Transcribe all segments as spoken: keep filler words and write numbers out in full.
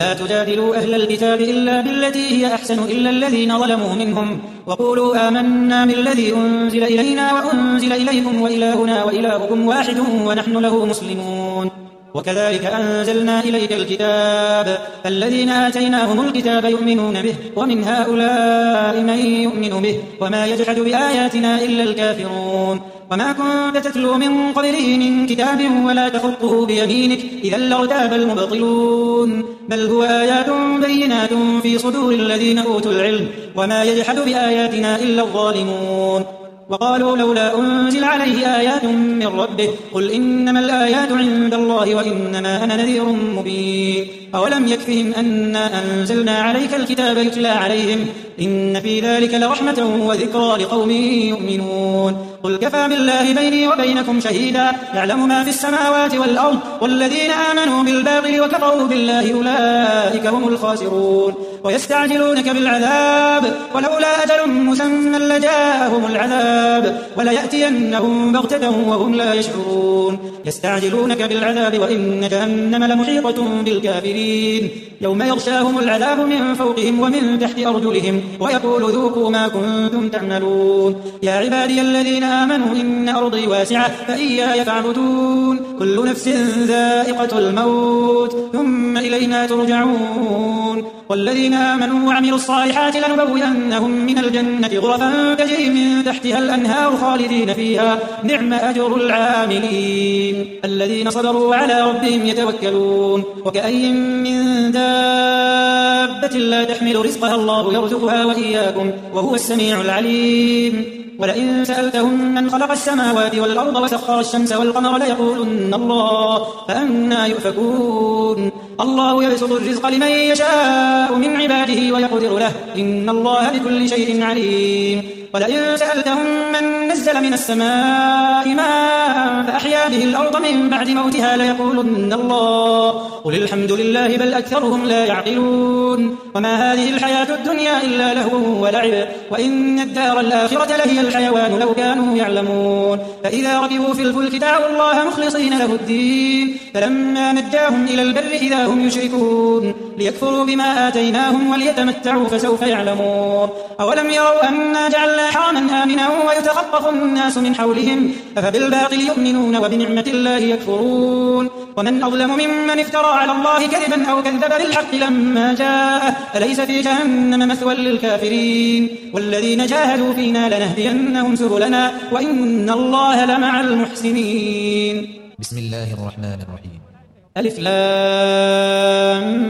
لا تجادلوا أهل الكتاب إلا بالتي هي أحسن إلا الذين ظلموا منهم وقولوا آمنا بالذي أنزل إلينا وأنزل إليكم وإلهنا وإلهكم واحد ونحن له مسلمون. وكذلك أنزلنا إليك الكتاب الذين آتيناهم الكتاب يؤمنون به ومن هؤلاء من يؤمن به وما يجحد بآياتنا إلا الكافرون. وما كنت تتلو من قبله من كتاب ولا تخطه بيمينك إذا لارتاب المبطلون بل هو آيات بينات في صدور الذين أوتوا العلم وما يجحد بآياتنا إلا الظالمون. وقالوا لولا أنزل عليه آيات من ربه قل إنما الآيات عند الله وإنما أنا نذير مبين. أولم يكفهم أنا أنزلنا عليك الكتاب يتلى عليهم إن في ذلك لرحمة وذكرى لقوم يؤمنون. قل كفى بالله بيني وبينكم شهيدا يعلم ما في السماوات والأرض والذين آمنوا بالباطل وكفروا بالله أولئك هم الخاسرون. ويستعجلونك بالعذاب ولولا أجل مسمى لجاءهم العذاب وليأتينهم بغتة وهم لا يشعرون. يستعجلونك بالعذاب وإن جهنم لمحيطة بالكافرين يوم يغشاهم العذاب من فوقهم ومن تحت أرجلهم ويقول ذوقوا ما كنتم تعملون. يا عبادي الذين آمنوا إن أرضي واسعة فإياي فاعبدون. كل نفس ذائقة الموت ثم إلينا ترجعون. والذين آمنوا وعملوا الصالحات لنبوئنهم من الجنة غرفا تجري من تحتها الأنهار خالدين فيها نعم أجر العاملين الذين صبروا وعلى ربهم يتوكلون. وكأي من دابة لا تحمل رزقها الله يرزقها وإياكم وهو السميع العليم. ولئن سألتهم من خلق السماوات والأرض وسخر الشمس والقمر ليقولن الله فأنى يؤفكون. الله يبسط الرزق لمن يشاء من عباده ويقدر له إن الله بكل شيء عليم. ولئن سألتهم من نزل من السماء ماء فأحيا به الأرض من بعد موتها ليقولن الله قل الحمد لله بل أكثرهم لا يعقلون. وما هذه الحياة الدنيا إلا لهو ولعب وإن الدار الآخرة لهي الحيوان لو كانوا يعلمون. فإذا ركبوا في الفلك دعوا الله مخلصين له الدين فلما نجاهم إلى البر إذا هم يشركون ليكفروا بما آتيناهم وليتمتعوا فسوف يعلمون. أولم يروا أنا جعلنا حراما آمنا ويتخطف الناس من حولهم أفبالباطل يؤمنون وبنعمة الله يكفرون. ومن أظلم ممن افترى على الله كذبا أو كذب بالحق لما جاءه أليس في جهنم مثوى للكافرين. والذين جاهدوا فينا لنهدينهم سبلنا وإن الله لمع المحسنين. بسم الله الرحمن الرحيم. ألف لام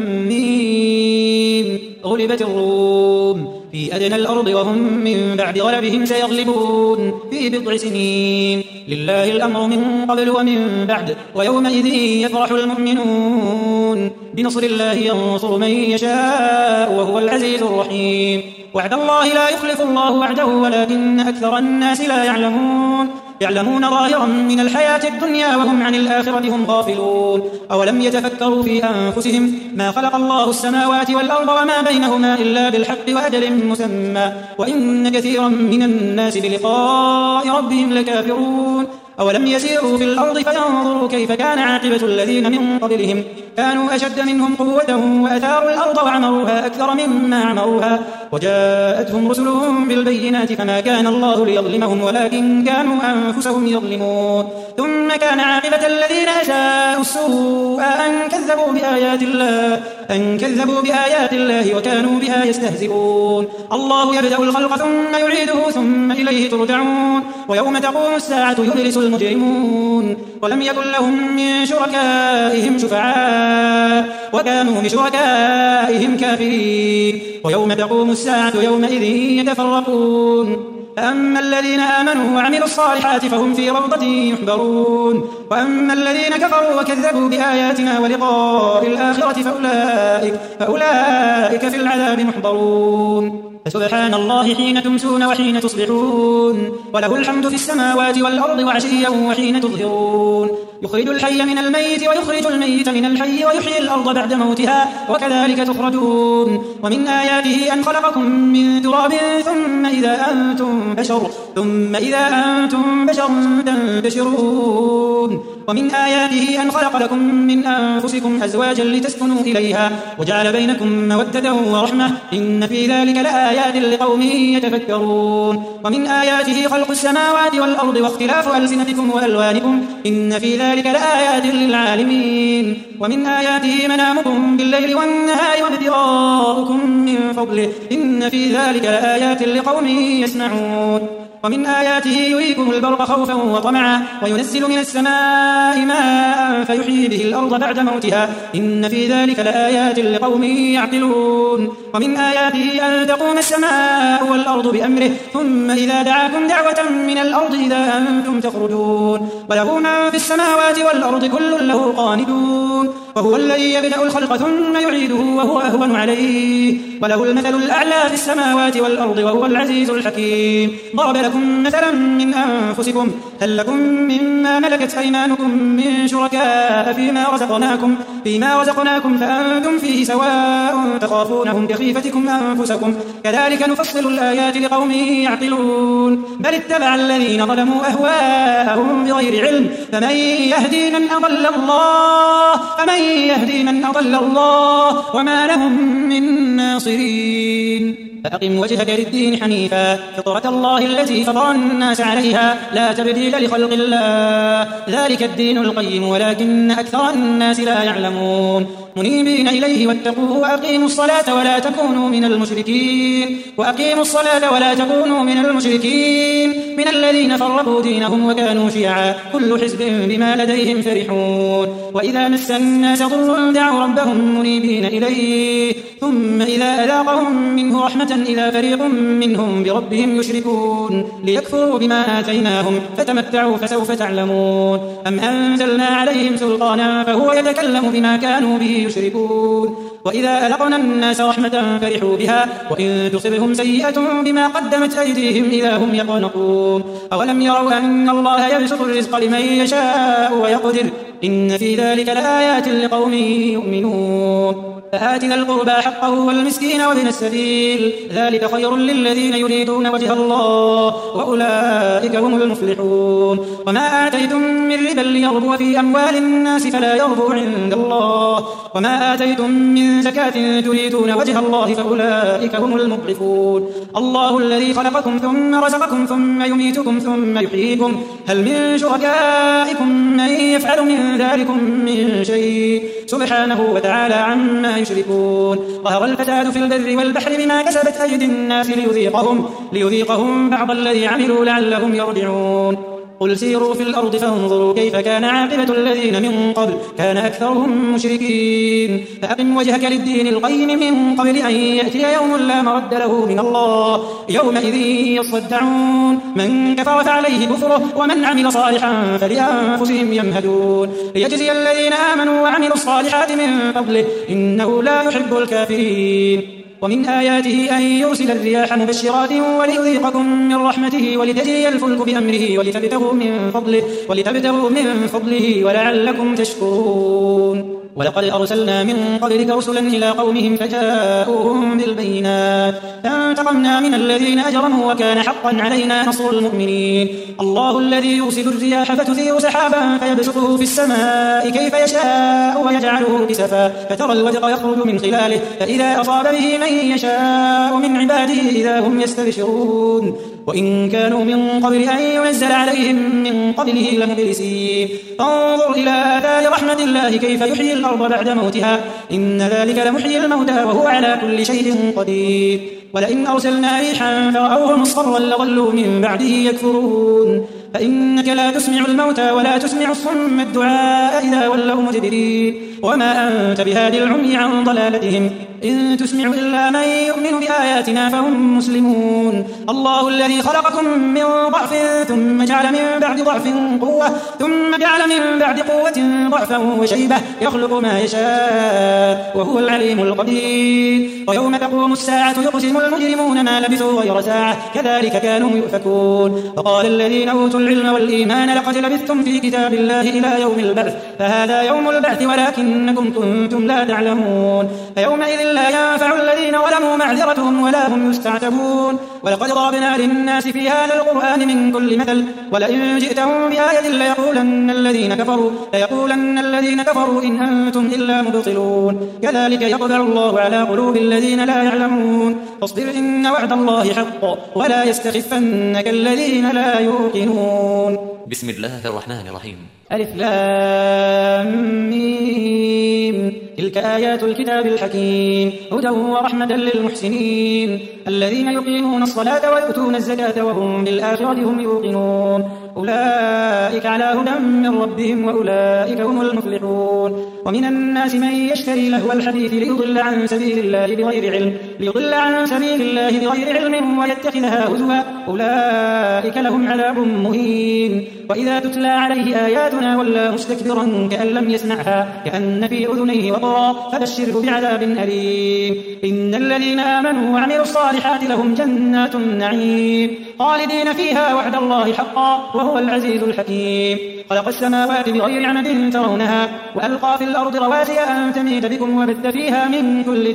ميم غلبت الروم في أدنى الأرض وهم من بعد غلبهم سيغلبون في بضع سنين لله الأمر من قبل ومن بعد ويومئذ يفرح المؤمنون بنصر الله ينصر من يشاء وهو العزيز الرحيم. وعد الله لا يخلف الله وعده ولكن أكثر الناس لا يعلمون. يعلمون ظاهرا من الحياة الدنيا وهم عن الآخرة هم غافلون. أولم يتفكروا في أنفسهم ما خلق الله السماوات والأرض وما بينهما إلا بالحق وأجل مسمى وإن كثيرا من الناس بلقاء ربهم لكافرون. أولم يسيروا في الأرض فينظروا كيف كان عاقبة الذين من قبلهم كانوا أشد منهم قوة وأثاروا الأرض وعمروها أكثر مما عمروها وجاءتهم رسلهم بالبينات فما كان الله ليظلمهم ولكن كانوا أنفسهم يظلمون. ثم كان عاقبة الذين أساءوا السوء أن كذبوا بآيات الله أن كذبوا بآيات الله وكانوا بها يستهزئون. الله يبدأ الخلق ثم يعيده ثم إليه ترجعون. ويوم تقوم الساعة يبلس المجرمون ولم يكن لهم من شركائهم شفعاء وكانوا بشركائهم كافرين. ويوم تقوم الساعة يومئذ يتفرقون. فأما الذين آمنوا وعملوا الصالحات فهم في روضة يحبرون وأما الذين كفروا وكذبوا بآياتنا ولقاء الآخرة فأولئك, فأولئك في العذاب محضرون. فسبحان الله حين تمسون وحين تصبحون وله الحمد في السماوات والأرض وعشيا وحين تظهرون. يخرج الحي من الميت ويخرج الميت من الحي ويحيي الأرض بعد موتها وكذلك تخرجون. ومن آياته أن خلقكم من تراب ثم إذا أنتم بشر ثم إذا أنتم بشر تنتشرون. ومن آياته أن خلق لكم من أنفسكم أزواجا لتسكنوا إليها وجعل بينكم مودة ورحمة إن في ذلك لآيات لقوم يتفكرون ومن آياته خلق السماوات والأرض واختلاف ألسنتكم وألوانكم إن في ذلك لآيات للعالمين ومن آياته منامكم بالليل والنهار وابتغاؤكم من فضله إن في ذلك لآيات لقوم يسمعون ومن آياته يريكم البرق خوفا وطمعا وينزل من السماء ماء فيحيي به الأرض بعد موتها إن في ذلك لآيات لقوم يعقلون ومن آياته أن تقوم السماء والأرض بأمره ثم إذا دعاكم دعوة من الأرض إذا أنتم تخرجون وله ما في السماوات والأرض كل له قانتون وهو الذي يبدأ الخلق ثم يعيده وهو أهون عليه وله المثل الأعلى في السماوات والأرض وهو العزيز الحكيم ضرب لكم مثلا من أنفسكم هل لكم مما ملكت أيمانكم من شركاء فيما رزقناكم فيما رزقناكم فأنتم فيه سواء تخافونهم كخيفتكم أنفسكم كذلك نفصل الآيات لقوم يعقلون بل اتبع الذين ظلموا أهواءهم بغير علم فمن يهدي من أضل الله فمن يهدي من أضل الله وما لهم من ناصرين فأقم وجهك للدين حنيفا فطرة الله التي فطر الناس عليها لا تبديل لخلق الله ذلك الدين القيم ولكن أكثر الناس لا يعلمون منيبين إليه واتقوه وأقيموا الصلاة ولا تكونوا من المشركين وأقيموا الصلاة ولا تكونوا من المشركين من الذين فرقوا دينهم وكانوا شيعا كل حزب بما لديهم فرحون وإذا مس الناس ضر دعوا ربهم منيبين إليه ثم إذا أذاقهم منه رحمة إذا فريق منهم بربهم يشركون ليكفروا بما آتيناهم فتمتعوا فسوف تعلمون أم أنزلنا عليهم سلطانا فهو يتكلم بما كانوا به يشركون وإذا أذقنا الناس رحمة فرحوا بها وإن تصبهم سيئة بما قدمت أيديهم إذا هم يقنطون أولم يروا أن الله يبسط الرزق لمن يشاء ويقدر إن في ذلك لآيات لقوم يؤمنون فآت ذا القربى حقه والمسكين وابن السبيل ذلك خير للذين يريدون وجه الله وأولئك هم المفلحون وما آتيتم من ربا ليربو في أموال الناس فلا يربو عند الله وما آتيتم من زكاة تريدون وجه الله فأولئك هم المضعفون الله الذي خلقكم ثم رزقكم ثم يميتكم ثم يحييكم هل من شركائكم من يفعل من ذلكم من شيء سبحانه وتعالى عما يشركون ظهر الفساد في البر والبحر بما كسبت أيدي الناس ليذيقهم, ليذيقهم بعض الذي عملوا لعلهم يرجعون قل سيروا في الأرض فانظروا كيف كان عاقبة الذين من قبل كان أكثرهم مشركين فأقم وجهك للدين القيم من قبل أن يأتي يوم لا مرد له من الله يومئذ يصدعون من كفر فعليه كفره ومن عمل صالحا فلأنفسهم يمهدون ليجزي الذين آمنوا وعملوا الصالحات من فضله إنه لا يحب الكافرين ومن آياته أن يرسل الرياح مبشرات وليذيقكم من رحمته ولتجري الفلك بأمره ولتبتغوا من فضله, ولتبتغوا من فضله ولعلكم تشكرون ولقد أرسلنا من قبلك رسلا إلى قومهم فجاءوهم بالبينات فانتقمنا من الذين أجرموا وكان حقا علينا نصر المؤمنين الله الذي يرسل الرياح فتثير سحابا فيبسطه في السماء كيف يشاء ويجعله كسفا فترى الودق يخرج من خلاله فإذا أصاب به من يشاء من عباده إذا هم يستبشرون وإن كانوا من قبل أن ينزل عليهم من قبله لمبلسين فانظر إلى آثار رحمة الله كيف يحيي الأرض بعد موتها إن ذلك لمحيي الموتى وهو على كل شيء قدير ولئن أرسلنا ريحا فرأوه مصفرا لظلوا من بعده يكفرون فإنك لا تسمع الموتى ولا تسمع الصم الدعاء إذا ولوا مدبرين وما أنت بهادي العمي عن ضلالتهم إن تسمع إلا من يؤمن بآياتنا فهم مسلمون الله الذي خلقكم من ضعف ثم جعل من بعد ضعف قوة ثم جعل من بعد قوة ضعفا وشيبة يخلق ما يشاء وهو العليم القدير ويوم تقوم الساعة يقسم المجرمون ما لبثوا غير ساعة كذلك كانوا يؤفكون فقال الذين أوتوا العلم والإيمان لقد لبثتم في كتاب الله إلى يوم البعث فهذا يوم البعث ولكنكم كنتم لا تعلمون فيومئذ لا ينفع الذين ظلموا معذرتهم ولا هم يستعتبون ولقد ضربنا للناس في هذا القرآن من كل مثل ولئن جئتهم بآية ليقولن الذين كفروا ليقولن الذين كفروا إن أنتم إلا مبطلون كذلك يطبع الله على قلوب الذين لا يعلمون فاصبر إن وعد الله حق ولا يستخفنك الذين لا يوقنون. بسم الله الرحمن الرحيم. ألف لام ميم تلك آيات الكتاب الحكيم هدى ورحمة للمحسنين الذين يقيمون الصلاة ويؤتون الزكاة وهم بالآخرة هم يوقنون أولئك على هدى من ربهم وأولئك هم المفلحون. ومن الناس من يشتري لهو الحديث ليضل عن سبيل الله بغير علم ليضل عن سبيل الله بغير علم ويتخذها هزوا أولئك لهم عذاب مهين. وإذا تتلى عليه آياتنا ولى مستكبرا كأن لم يسمعها كأن في أذنيه وقرا فبشره بعذاب أليم. إن الذين آمنوا وعملوا الصالحات لهم جنات النعيم خالدين فيها وعد الله حقا وهو العزيز الحكيم. خلق السماوات بغير عمد ترونها وألقى في الأرض رواسي أن تميد بكم وبث فيها من كل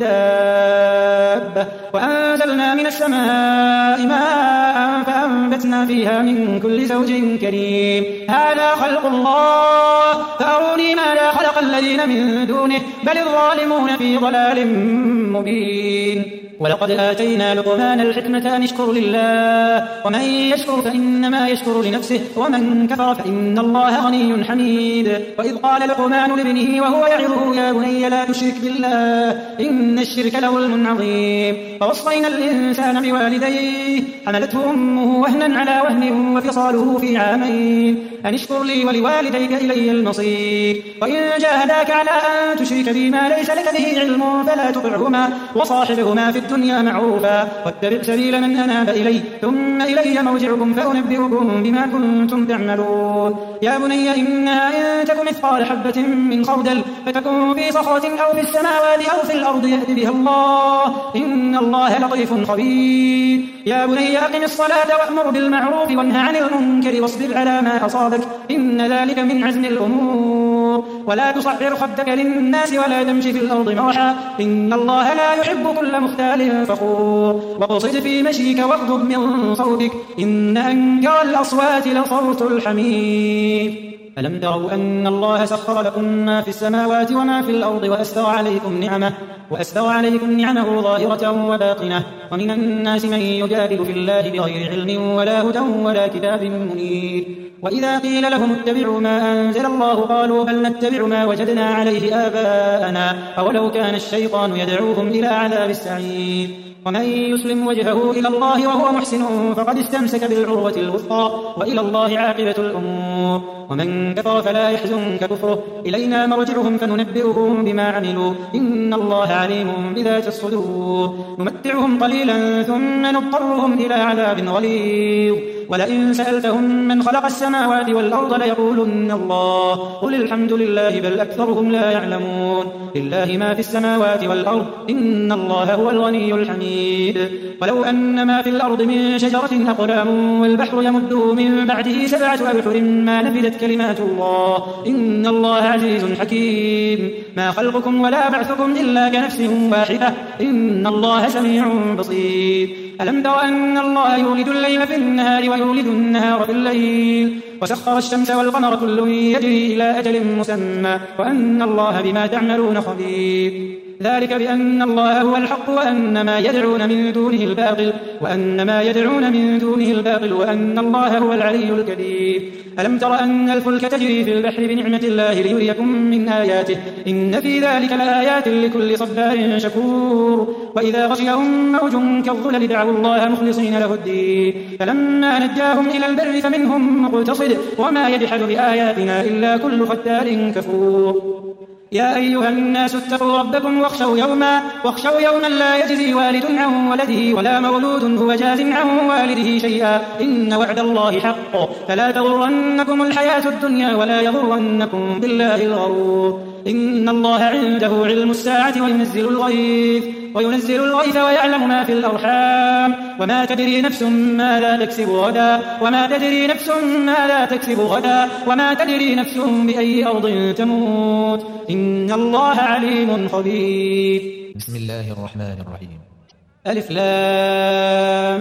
دابة وأنزلنا من السماء ماء فأنبتنا فيها من كل زوج كريم. هذا خلق الله فأروني ماذا خلق الذين من دونه بل الظالمون في ضلال مبين. ولقد آتينا لقمان الحكمة أن اشكر لله ومن يشكر فإنما يشكر لنفسه ومن كفر فإن الله غني حميد. وإذ قال لقمان لابنه وهو يعظه يا بني لا تشرك بالله إن الشرك لظلم عظيم. فوصينا الإنسان بوالديه حملته أمه وهنا على وهن وفصاله في عامين أن اشكر لي ولوالديك إلي المصير. وإن جاهداك على أن تشرك بي ما ليس لك به علم فلا تطعهما وصاحبهما في الدنيا معروفا واتبع سبيل من أناب إلي ثم إلي مرجعكم فأنبئكم بما كنتم تعملون. يا بني إنها إن تك مثقال حبة من خردل فتكون في صخرة أو في السماوات أو في الأرض يأت بها الله إن الله لطيف خبير. يا بني أقم الصلاة وأمر بالمعروف وانه عن المنكر واصبر على ما أصابك إن ذلك من عزم الأمور. ولا تصعر خدك للناس ولا تمشي في الأرض مرحا إن الله لا يحب كل مختال فخور. واقصد في مشيك واغضب من صوتك إن أنكر الأصوات لصوت الحمير. ألم تروا أن الله سخر لكم ما في السماوات وما في الأرض وأسبغ عليكم نعمه وأسبغ عليكم نعمه ظاهرة وباطنة ومن الناس من يجادل في الله بغير علم ولا هدى ولا كتاب منير. وإذا قيل لهم اتبعوا ما أنزل الله قالوا بل نتبع ما وجدنا عليه آباءنا أولو كان الشيطان يدعوهم إلى عذاب السعير. ومن يسلم وجهه إلى الله وهو محسن فقد استمسك بالعروة الوثقى وإلى الله عاقبة الأمور. ومن كفر فلا يحزنك كفره إلينا مرجعهم فننبئهم بما عملوا إن الله عليم بذات الصدور. نمتعهم قليلا ثم نضطرهم إلى عذاب غليظ ولئن سألتهم من خلق السماوات والأرض ليقولن الله قل الحمد لله بل أكثرهم لا يعلمون. لله ما في السماوات والأرض إن الله هو الغني الحميد. ولو أن ما في الأرض من شجرة أقلام والبحر يمده من بعده سبعة أبحر ما نفدت كلمات الله إن الله عزيز حكيم. ما خلقكم ولا بعثكم إلا كنفس واحدة إن الله سميع بصير. ألم تر أن الله يولد الليل في النهار ويولد النهار في الليل وسخر الشمس والقمر كل يجري إلى أجل مسمى وأن الله بما تعملون خبير. ذلك بأن الله هو الحق وأن ما يدعون من دونه الباطل وأن ما يدعون من دونه الباطل وأن الله هو العلي الكبير. ألم تر أن الفلك تجري في البحر بنعمة الله ليريكم من آياته إن في ذلك لآيات لكل صبار شكور. وإذا غشيهم موج كالظلل دعوا الله مخلصين له الدين فلما نجاهم إلى البر فمنهم مقتصد وما يجحد بآياتنا إلا كل ختار كفور. يا أيها الناس اتقوا ربكم واخشوا يوما واخشوا يوما لا يجزي والد عن ولده ولا مولود هو جاز عن والده شيئا إن وعد الله حق فلا تغرنكم الحياة الدنيا ولا يغرنكم بالله الغرور. إن الله عنده علم الساعة وينزل الغيث وينزل الغيث ويعلم ما في الأرحام وما تدري نفس ماذا تكسب غدا وما تدري نفس ماذا تكسب غدا وما تدري نفس بأي أرض تموت إن الله عليم خبير. بسم الله الرحمن الرحيم. ألف لام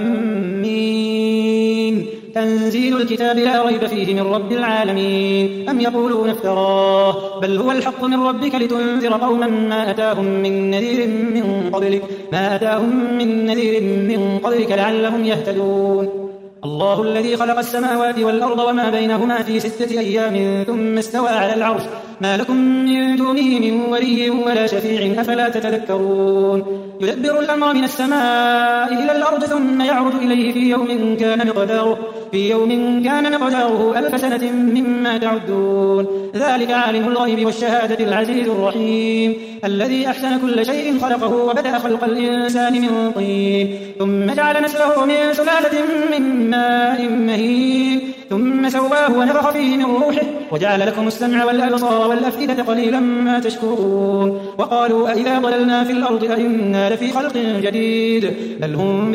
ميم. تنزيل الكتاب لا ريب فيه من رب العالمين. أم يقولون افتراه بل هو الحق من ربك لتنذر قوما ما أتاهم من نذير من قبلك ما أتاهم من نذير من قبلك لعلهم يهتدون. الله الذي خلق السماوات والأرض وما بينهما في ستة أيام ثم استوى على العرش ما لكم من دونه من ولي ولا شفيع أفلا تتذكرون. يدبر الأمر من السماء إلى الأرض ثم يعرج إليه في يوم كان مقداره في يوم كان مقداره ألف سنة مما تعدون. ذلك عالم الغيب والشهادة العزيز الرحيم الذي أحسن كل شيء خلقه وبدأ خلق الإنسان من طين ثم جعل نسله من سلالة من ماء مهين ثم سواه ونفخ فيه من روحه وجعل لكم السمع والأبصار والأفئدة قليلا ما تشكرون. وقالوا أئذا ضللنا في الأرض أئنا لفي خلق جديد بل هم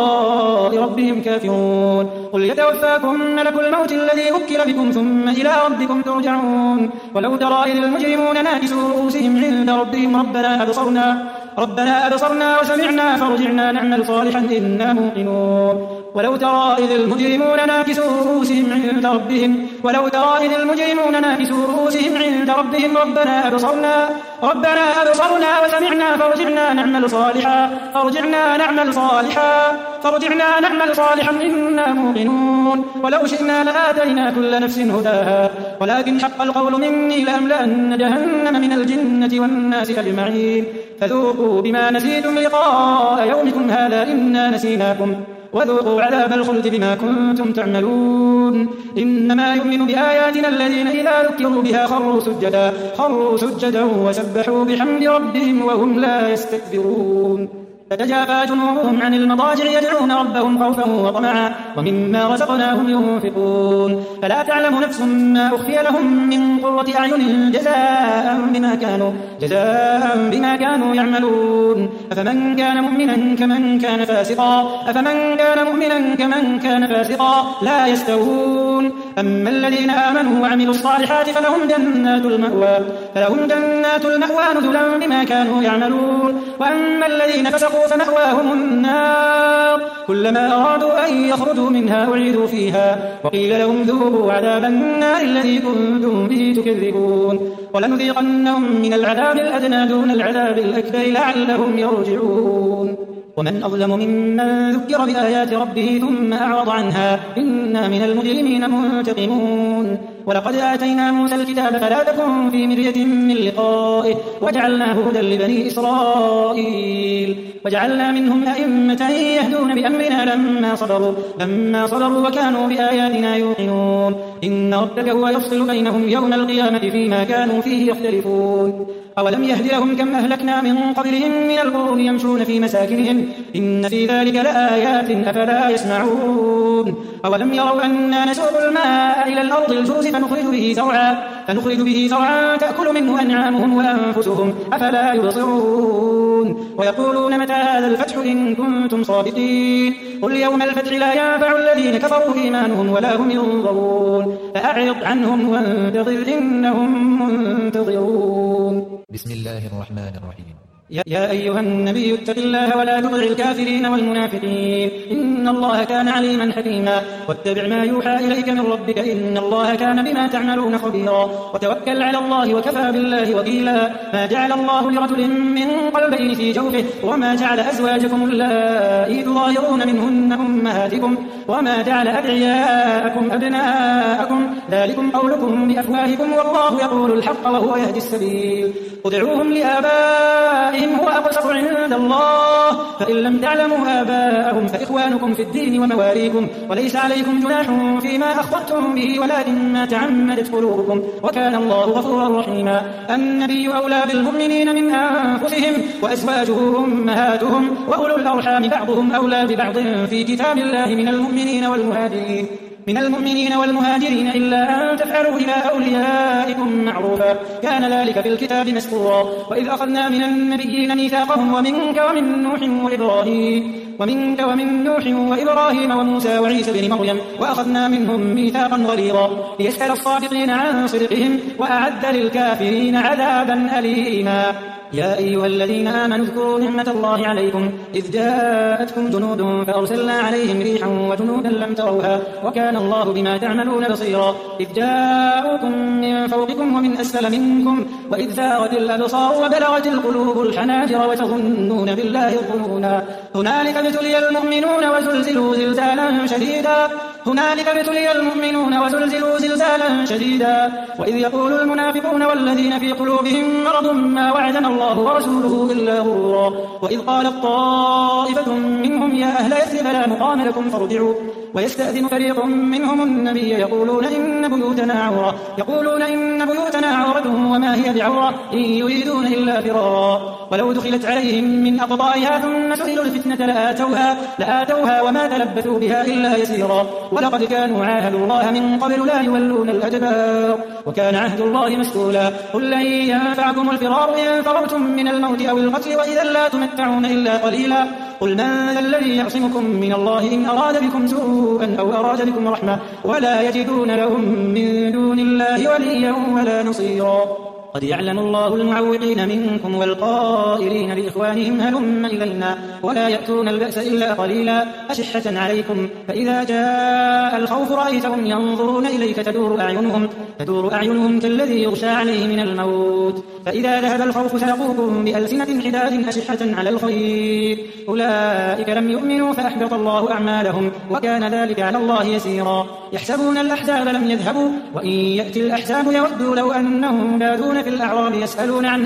بلقاء ربهم كافرون. قل يتوفاكم ملك الموت الذي وكل بكم ثم إلى ربكم ترجعون. ولو ترى إذ المجرمون ناكسوا رؤوسهم عند ربهم ربنا أبصرنا ربنا أبصرنا وسمعنا فارجعنا نعمل صالحا إنا موقنون. ولو ترى إذ المجرمون ناكسوا رؤوسهم عند ربهم ولو ترى إذ المجرمون ناكسوا رؤوسهم عند ربهم ربنا أبصرنا ربنا أبصرنا وسمعنا فارجعنا نعمل صالحا فارجعنا نعمل صالحا فارجعنا نعمل صالحا إنا موقنون. ولو شئنا لآتينا كل نفس هداها ولكن حق القول مني لأملأن جهنم من الجنة والناس أجمعين. فذوقوا بما نسيتم لقاء يومكم هذا إنا نسيناكم وذوقوا عذاب الخلد بما كنتم تعملون. إنما يؤمن بآياتنا الذين إذا ذكروا بها خروا سجدا خروا سجدا وسبحوا بحمد ربهم وهم لا يستكبرون. تتجافى جنوبهم عن المضاجع يدعون ربهم خوفا وطمعا ومما رزقناهم ينفقون. فلا تعلم نفس ما أخفي لهم من قرة أعين جزاء بما كانوا جزاء بما كانوا يعملون. أفمن كان مؤمنا كمن كان فاسقا أفمن كان مؤمنا كمن كان فاسقا لا يستوون. أما الذين آمنوا وعملوا الصالحات فلهم جنات المأوى فلهم جنات المأوى نزلا بما كانوا يعملون. وأما الذين فسقوا فمأواهم النار كلما أرادوا أن يخرجوا منها أعيدوا فيها وقيل لهم ذوقوا عذاب النار الذي كنتم به تكذبون. ولنذيقنهم من العذاب الأدنى دون العذاب الأكبر لعلهم يرجعون. ومن أظلم ممن ذكر بآيات ربه ثم أعرض عنها إنا من المجرمين منتقمون. ولقد آتينا موسى الكتاب فلا تكن في مرية من لقائه وجعلناه هدى لبني إسرائيل وجعلنا منهم أئمة يهدون بأمرنا لما صبروا لما صبروا وكانوا بآياتنا يوقنون. إن ربك هو يفصل بينهم يوم القيامة فيما كانوا فيه يختلفون. أولم يهد لهم كم أهلكنا من قبلهم من القرون يمشون في مساكنهم إن في ذلك لآيات أفلا يسمعون. أولم يروا أنا نسوق الماء إلى الأرض الجرز فنخرج به زرعا فنخرج به زرعا تأكل منه أنعامهم وأنفسهم أفلا يبصرون. ويقولون متى هذا الفتح إن كنتم صادقين قل يوم الفتح لا ينفع الذين كفروا إيمانهم ولا هم ينظرون. فأعرض عنهم وانتظر إنهم منتظرون. بسم الله الرحمن الرحيم. يا أيها النبي اتق الله ولا تطع الكافرين والمنافقين إن الله كان عليما حكيما. واتبع ما يوحى إليك من ربك إن الله كان بما تعملون خبيرا. وتوكل على الله وكفى بالله وكيلا. ما جعل الله لرجل من قلبين في جوفه وما جعل أزواجكم اللائي تظاهرون منهن أمهاتكم وما جعل أدعياءكم أبناءكم ذلكم قولكم بأفواهكم والله يقول الحق وهو يهدي السبيل. ادعوهم لآبائهم هو أقسط عند الله فإن لم تعلموا آباءهم فإخوانكم في الدين ومواليكم وليس عليكم جناح فيما أخطأتم به ولكن ما تعمدت قلوبكم وكان الله غفورا رحيما. النبي أولى بالمؤمنين من أنفسهم وأزواجه أمهاتهم وأولو الأرحام بعضهم أولى ببعض في كتاب الله من المؤمنين والمهاجرين من المؤمنين والمهاجرين إلا أن تفعلوا إلى أوليائكم معروفا كان ذلك في الكتاب مسطورا. وإذ أخذنا من النبيين ميثاقهم ومنك ومن نوح وإبراهيم ومنك ومن نوح وإبراهيم وموسى وعيسى بن مريم وأخذنا منهم ميثاقا غليظا ليسأل الصادقين عن صدقهم وأعد للكافرين عذابا أليما. يا أيها الذين آمنوا اذكروا نعمة الله عليكم إذ جاءتكم جنود فأرسلنا عليهم ريحا وجنودا لم تروها وكان الله بما تعملون بصيرا إذ جاءوكم من فوقكم ومن أسفل منكم وإذ زاغت الأبصار وبلغت القلوب الحناجر وتظنون بالله الظنونا هنالك ابتلي المؤمنون وزلزلوا زلزالا شديدا هنالك ابتلي المؤمنون وزلزلوا زلزالا شديدا وإذ يقول المنافقون والذين في قلوبهم مرض ما وعدنا الله ورسوله إلا غرورا وإذ قالت طائفة منهم يا أهل يثرب لا مقام لكم فارجعوا ويستأذن فريق منهم النبي يقولون إن بيوتنا عورة يقولون إن بيوتنا عورة وما هي بعورة إن يريدون إلا فرارا ولو دخلت عليهم من أقطارها ثم سئلوا الفتنة لآتوها, لآتوها وما تلبثوا بها إلا يسيرا ولقد كانوا عاهدوا الله من قبل لا يولون الأدبار وكان عهد الله مسؤولا قل لن ينفعكم الفرار إن فررتم من الموت أو القتل وإذا لا تمتعون إلا قليلا قل من ذا الذي يعصمكم من الله إن أراد بكم سوءا أو أراد بكم رحمة ولا يجدون لهم من دون الله وليا ولا نصيرا قد يعلم الله المعوقين منكم والقائلين لإخوانهم هلم إلينا ولا يأتون البأس إلا قليلا أشحة عليكم فإذا جاء الخوف رأيتهم ينظرون إليك تدور أعينهم, تدور أعينهم كالذي يغشى عليه من الموت فإذا ذهب الخوف سلقوكم بألسنة حداد أشحة على الخير أولئك لم يؤمنوا فأحبط الله أعمالهم وكان ذلك على الله يسيرا يحسبون الأحزاب لم يذهبوا وإن يأتي الأحزاب يودوا لو أنهم بادون في الأعراب يسألون عن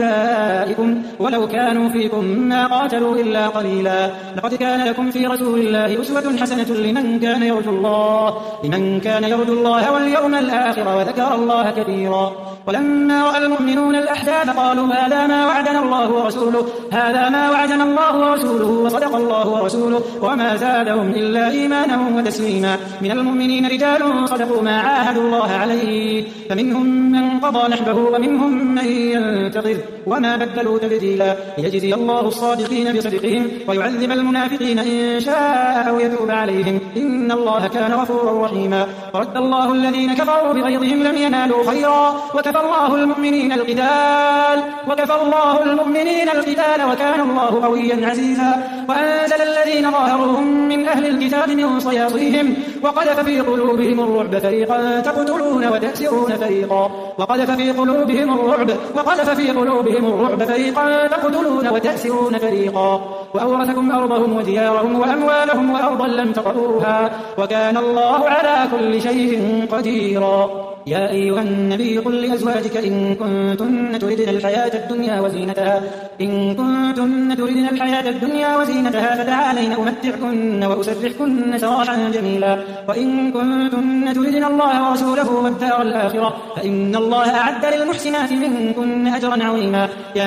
أنبائكم ولو كانوا فيكم ما قاتلوا إلا قليلا لقد كان لكم في رسول الله أسوة حسنة لمن كان يرجو الله لمن كان يرجو الله واليوم الآخر وذكر الله كثيرا ولما رأى المؤمنون الأحزاب قالوا هذا ما وعدنا الله ورسوله هذا ما وعدنا الله ورسوله وصدق الله ورسوله وما زادهم إلا إيمانا وتسليما من المؤمنين رجال صدقوا ما عاهدوا الله عليه فمنهم من قضى نحبه ومنهم من ينتظر وما بدلوا تبديلا ليجزي الله الصادقين بصدقهم ويعذب المنافقين إن شاء أو يتوب عليهم إن الله كان غفورا رحيما ورد الله الذين كفروا بغيظهم لم ينالوا خيرا وكفى الله المؤمنين القتال وكفى الله المؤمنين القتال وكان الله قويا عزيزا وأنزل الذين ظاهروهم من أهل الكتاب من صياصيهم وقذف في قلوبهم الرعب فريقا تقتلون وتأسرون فريقا وقذف في قلوبهم الرعب وقذف في قلوبهم الرعب فريقا تقتلون وتأسرون فريقا وأورثكم أرضهم وديارهم وأموالهم وأرضا لم تطئوها وكان الله على كل شيء قديرا يا أيها النبي قل لأزواجك إن كنتن تردن الحياة الدنيا وزينتها إن كنتن تردن الحياة الدنيا وزينتها فتعالين أمتعكن وأسرحكن سراحا جميلا وإن كنتن تردن الله ورسوله والدار الآخرة فإن الله أعد للمحسنات منكن أجرا عظيما يا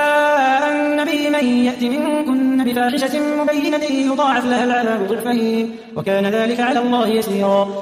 نساء النبي من يأت منكن بفاحشة مبينة يضاعف لها العذاب ضعفين وكان ذلك على الله يسيرا